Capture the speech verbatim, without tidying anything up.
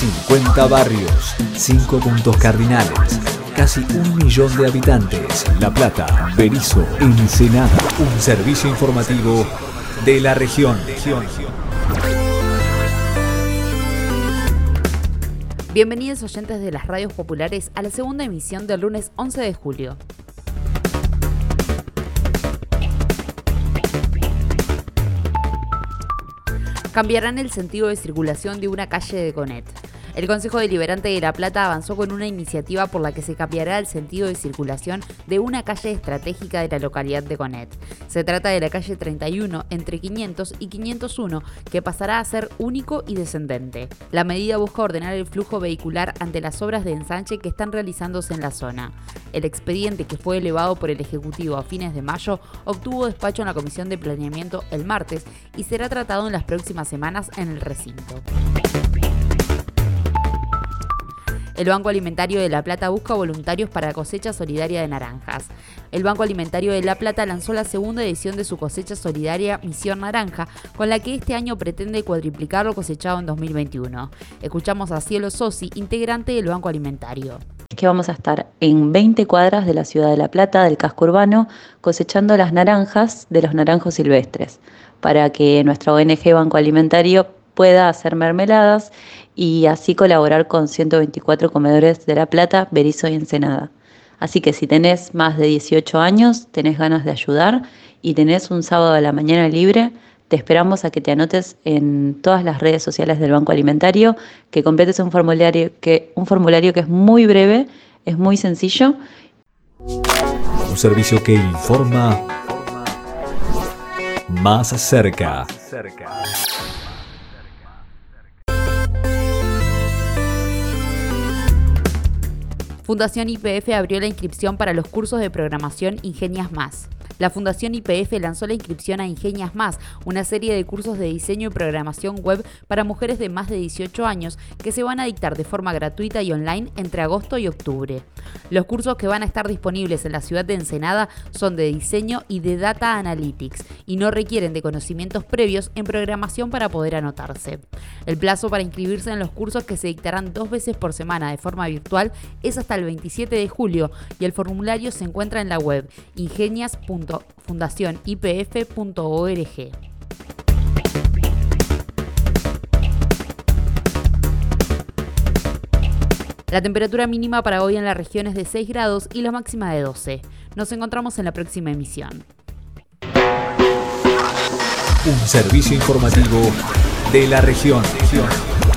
cincuenta barrios, cinco puntos cardinales, casi un millón de habitantes. La Plata, Berisso, Ensenada. Un servicio informativo de la región. Bienvenidos oyentes de las radios populares a la segunda emisión del lunes once de julio. Cambiarán el sentido de circulación de una calle de Gonet. El Consejo Deliberante de La Plata avanzó con una iniciativa por la que se cambiará el sentido de circulación de una calle estratégica de la localidad de Gonet. Se trata de la calle treinta y uno entre quinientos y quinientos uno, que pasará a ser único y descendente. La medida busca ordenar el flujo vehicular ante las obras de ensanche que están realizándose en la zona. El expediente, que fue elevado por el Ejecutivo a fines de mayo, obtuvo despacho en la Comisión de Planeamiento el martes y será tratado en las próximas semanas en el recinto. El Banco Alimentario de La Plata busca voluntarios para la cosecha solidaria de naranjas. El Banco Alimentario de La Plata lanzó la segunda edición de su cosecha solidaria Misión Naranja, con la que este año pretende cuadriplicar lo cosechado en dos mil veintiuno. Escuchamos a Cielo Sosi, integrante del Banco Alimentario. Que vamos a estar en veinte cuadras de la ciudad de La Plata, del casco urbano, cosechando las naranjas de los naranjos silvestres, para que nuestra O N G Banco Alimentario pueda hacer mermeladas y así colaborar con ciento veinticuatro comedores de La Plata, Berisso y Ensenada. Así que si tenés más de dieciocho años, tenés ganas de ayudar y tenés un sábado a la mañana libre, te esperamos a que te anotes en todas las redes sociales del Banco Alimentario, que completes un formulario que, un formulario que es muy breve, es muy sencillo. Un servicio que informa más cerca. Fundación Y P F abrió la inscripción para los cursos de programación Ingenias Más. La Fundación Y P F lanzó la inscripción a Ingenias Más, una serie de cursos de diseño y programación web para mujeres de más de dieciocho años que se van a dictar de forma gratuita y online entre agosto y octubre. Los cursos que van a estar disponibles en la ciudad de Ensenada son de diseño y de Data Analytics y no requieren de conocimientos previos en programación para poder anotarse. El plazo para inscribirse en los cursos, que se dictarán dos veces por semana de forma virtual, es hasta el veintisiete de julio y el formulario se encuentra en la web ingenias punto fundación y p f punto org. La temperatura mínima para hoy en la región es de seis grados y la máxima de doce. Nos encontramos en la próxima emisión. Un servicio informativo de la región.